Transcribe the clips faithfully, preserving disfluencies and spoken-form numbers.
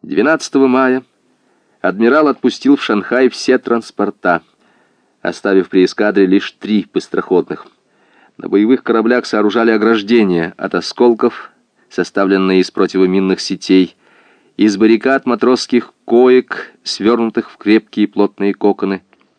двенадцатого мая адмирал отпустил в Шанхай все транспорта, оставив при эскадре лишь три быстроходных. На боевых кораблях сооружали ограждения от осколков, составленные из противоминных сетей, из баррикад матросских коек, свернутых в крепкие плотные коконы.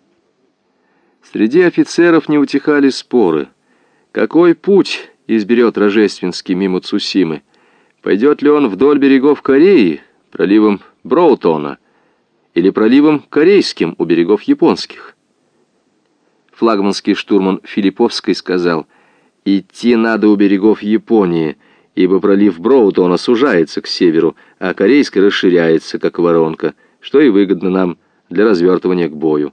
Среди офицеров не утихали споры. Какой путь изберет Рожественский мимо Цусимы? Пойдет ли он вдоль берегов Кореи, проливом Броутона, или проливом Корейским у берегов японских? Флагманский штурман Филипповский сказал: «Идти надо у берегов Японии, ибо пролив Броутона сужается к северу, а Корейский расширяется, как воронка, что и выгодно нам для развертывания к бою».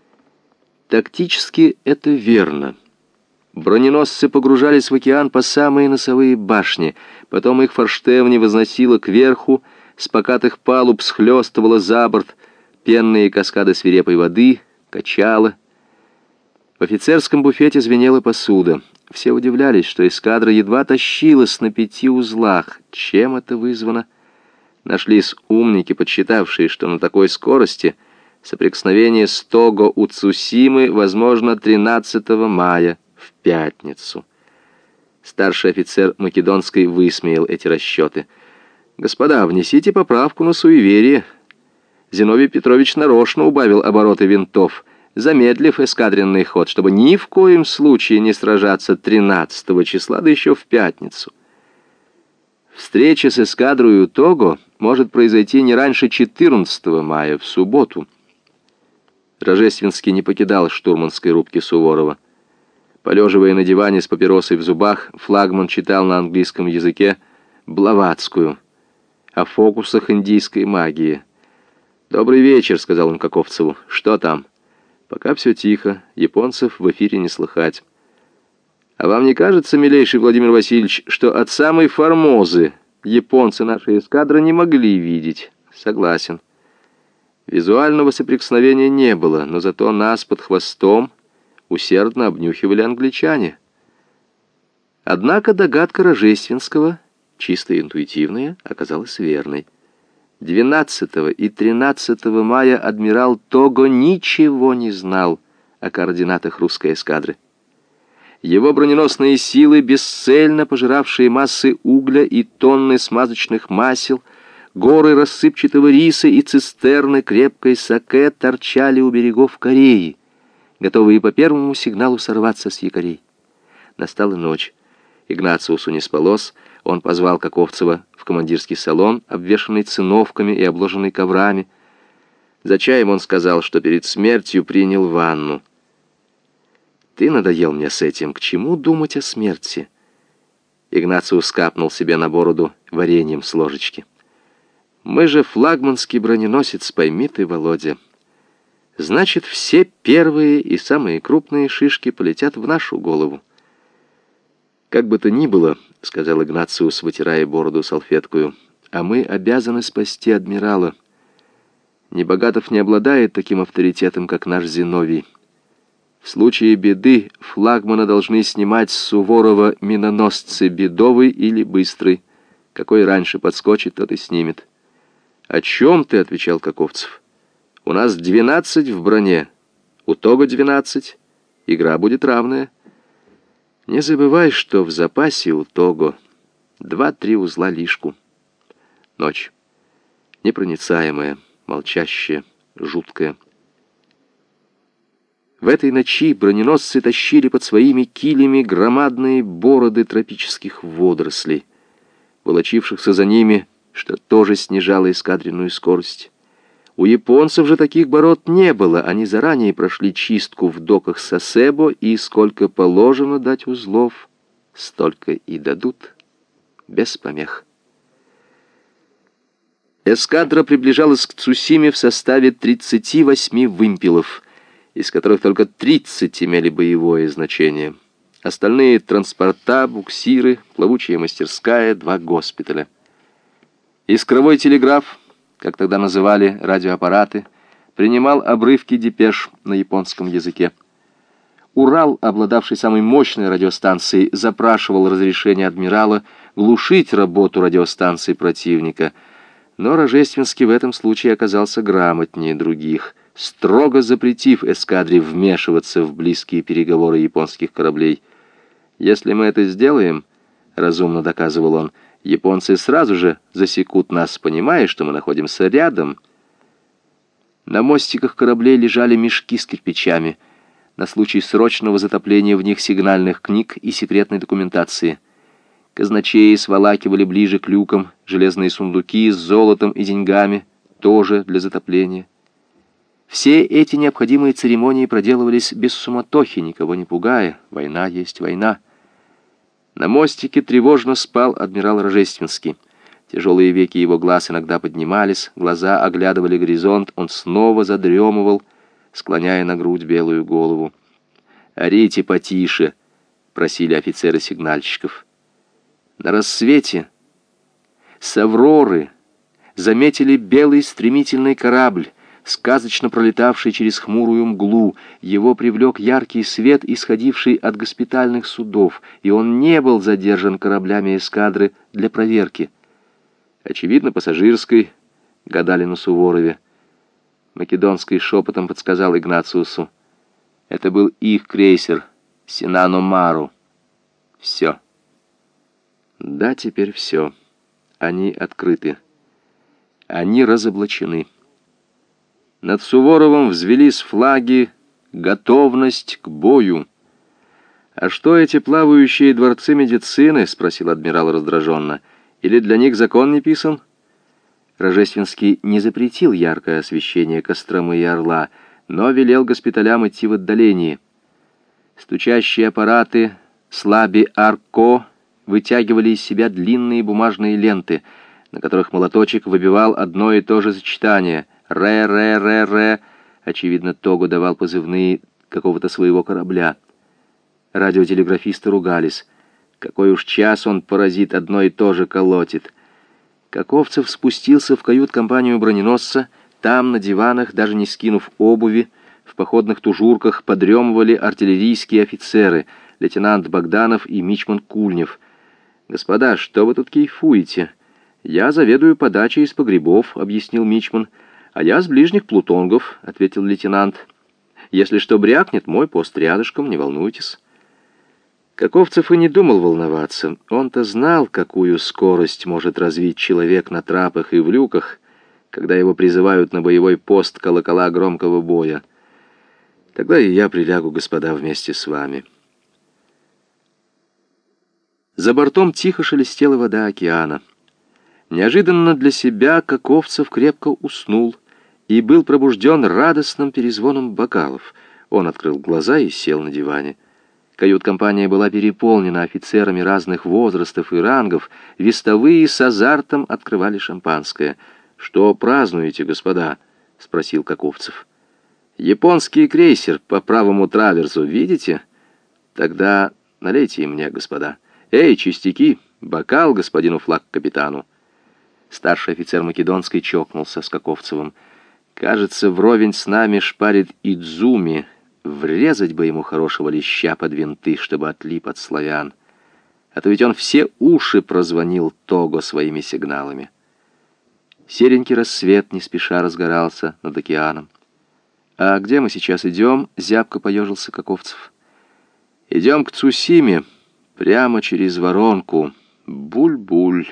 Тактически это верно. Броненосцы погружались в океан по самые носовые башни, потом их форштевни возносило кверху, с покатых палуб схлестывало за борт пенные каскады свирепой воды, качало. В офицерском буфете звенела посуда. Все удивлялись, что эскадра едва тащилась на пяти узлах. Чем это вызвано? Нашлись умники, подсчитавшие, что на такой скорости соприкосновение с Того у Цусимы возможно тринадцатого мая, в пятницу. Старший офицер Македонской высмеял эти расчеты. «Господа, внесите поправку на суеверие. Зиновий Петрович нарочно убавил обороты винтов, замедлив эскадренный ход, чтобы ни в коем случае не сражаться тринадцатого числа, да еще в пятницу. Встреча с эскадрой у Того может произойти не раньше четырнадцатого мая, в субботу». Рожественский не покидал штурманской рубки Суворова. Полеживая на диване с папиросой в зубах, флагман читал на английском языке Блаватскую о фокусах индийской магии. «Добрый вечер», — сказал он Каковцеву. «Что там?» «Пока все тихо, японцев в эфире не слыхать». «А вам не кажется, милейший Владимир Васильевич, что от самой Формозы японцы нашей эскадры не могли видеть?» «Согласен. Визуального соприкосновения не было, но зато нас под хвостом усердно обнюхивали англичане». Однако догадка Рожественского, чисто интуитивная, оказалась верной. двенадцатого и тринадцатого мая адмирал Того ничего не знал о координатах русской эскадры. Его броненосные силы, бесцельно пожиравшие массы угля и тонны смазочных масел, горы рассыпчатого риса и цистерны крепкой саке торчали у берегов Кореи, готовые по первому сигналу сорваться с якорей. Настала ночь. Игнациусу не спалось. Он позвал Каковцева в командирский салон, обвешанный циновками и обложенный коврами. За чаем он сказал, что перед смертью принял ванну. «Ты надоел мне с этим. К чему думать о смерти?» Игнациус капнул себе на бороду вареньем с ложечки. «Мы же флагманский броненосец, пойми ты, Володя. Значит, все первые и самые крупные шишки полетят в нашу голову». «Как бы то ни было, — сказал Игнациус, вытирая бороду салфеткою, — а мы обязаны спасти адмирала. Небогатов не обладает таким авторитетом, как наш Зиновий. В случае беды флагмана должны снимать с Суворова миноносцы Бедовый или Быстрый. Какой раньше подскочит, тот и снимет». «О чем ты?» — отвечал Каковцев. «У нас двенадцать в броне, у Того двенадцать. Игра будет равная. Не забывай, что в запасе у Того два-три узла лишку». Ночь. Непроницаемая, молчащая, жуткая. В этой ночи броненосцы тащили под своими килями громадные бороды тропических водорослей, волочившихся за ними, что тоже снижало эскадренную скорость. У японцев же таких бород не было, они заранее прошли чистку в доках Сасебо, и сколько положено дать узлов, столько и дадут, без помех. Эскадра приближалась к Цусиме в составе тридцати восьми вымпелов, из которых только тридцать имели боевое значение. Остальные — транспорта, буксиры, плавучая мастерская, два госпиталя. Искровой телеграф, как тогда называли радиоаппараты, принимал обрывки депеш на японском языке. Урал, обладавший самой мощной радиостанцией, запрашивал разрешение адмирала глушить работу радиостанций противника. Но Рожественский в этом случае оказался грамотнее других, строго запретив эскадре вмешиваться в близкие переговоры японских кораблей. «Если мы это сделаем, — разумно доказывал он, — японцы сразу же засекут нас, понимая, что мы находимся рядом». На мостиках кораблей лежали мешки с кирпичами на случай срочного затопления в них сигнальных книг и секретной документации. Казначеи сволакивали ближе к люкам железные сундуки с золотом и деньгами, тоже для затопления. Все эти необходимые церемонии проделывались без суматохи, никого не пугая. Война есть война. На мостике тревожно спал адмирал Рожественский. Тяжелые веки его глаз иногда поднимались, глаза оглядывали горизонт, он снова задремывал, склоняя на грудь белую голову. «Орите потише», — просили офицеры сигнальщиков. На рассвете с Авроры заметили белый стремительный корабль, сказочно пролетавший через хмурую мглу. Его привлек яркий свет, исходивший от госпитальных судов, и он не был задержан кораблями эскадры для проверки. Очевидно, пассажирской, гадали на Суворове. Македонский шепотом подсказал Игнациусу. Это был их крейсер «Синано Мару». Все. Да, теперь все. Они открыты. Они разоблачены. Над Суворовым взвелись флаги «Готовность к бою». «А что эти плавающие дворцы медицины?» — спросил адмирал раздраженно. «Или для них закон не писан?» Рожественский не запретил яркое освещение Костромы и Орла, но велел госпиталям идти в отдалении. Стучащие аппараты слаби-арко вытягивали из себя длинные бумажные ленты, на которых молоточек выбивал одно и то же сочетание «ре-ре-ре-ре». Очевидно, Того давал позывные какого-то своего корабля. Радиотелеграфисты ругались. Какой уж час он, паразит, одно и то же колотит. Каковцев спустился в кают-компанию броненосца. Там, на диванах, даже не скинув обуви, в походных тужурках подремывали артиллерийские офицеры, лейтенант Богданов и мичман Кульнев. «Господа, что вы тут кайфуете? Я заведую подачей из погребов», — объяснил мичман. «А я с ближних плутонгов», — ответил лейтенант. «Если что брякнет, мой пост рядышком, не волнуйтесь». Каковцев и не думал волноваться. Он-то знал, какую скорость может развить человек на трапах и в люках, когда его призывают на боевой пост колокола громкого боя. «Тогда и я прилягу, господа, вместе с вами». За бортом тихо шелестела вода океана. Неожиданно для себя Каковцев крепко уснул и был пробужден радостным перезвоном бокалов. Он открыл глаза и сел на диване. Кают-компания была переполнена офицерами разных возрастов и рангов. Вестовые с азартом открывали шампанское. «Что празднуете, господа?» — спросил Каковцев. «Японский крейсер по правому траверзу, видите? Тогда налейте и мне, господа. Эй, чистяки, бокал господину флаг-капитану». Старший офицер Македонской чокнулся с Каковцевым. «Кажется, вровень с нами шпарит Идзуми. Врезать бы ему хорошего леща под винты, чтобы отлип от славян. А то ведь он все уши прозвонил Того своими сигналами». Серенький рассвет не спеша разгорался над океаном. «А где мы сейчас идем?» — зябко поежился Каковцев. «Идем к Цусиме, прямо через воронку. Буль-буль».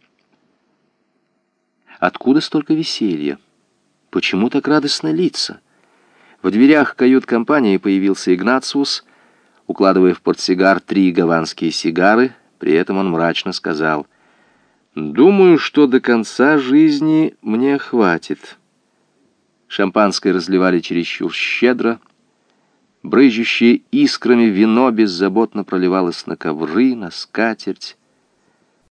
Откуда столько веселья? Почему так радостно лица? В дверях кают-компании появился Игнациус, укладывая в портсигар три гаванские сигары. При этом он мрачно сказал: «Думаю, что до конца жизни мне хватит». Шампанское разливали чересчур щедро. Брызжущее искрами вино беззаботно проливалось на ковры, на скатерть.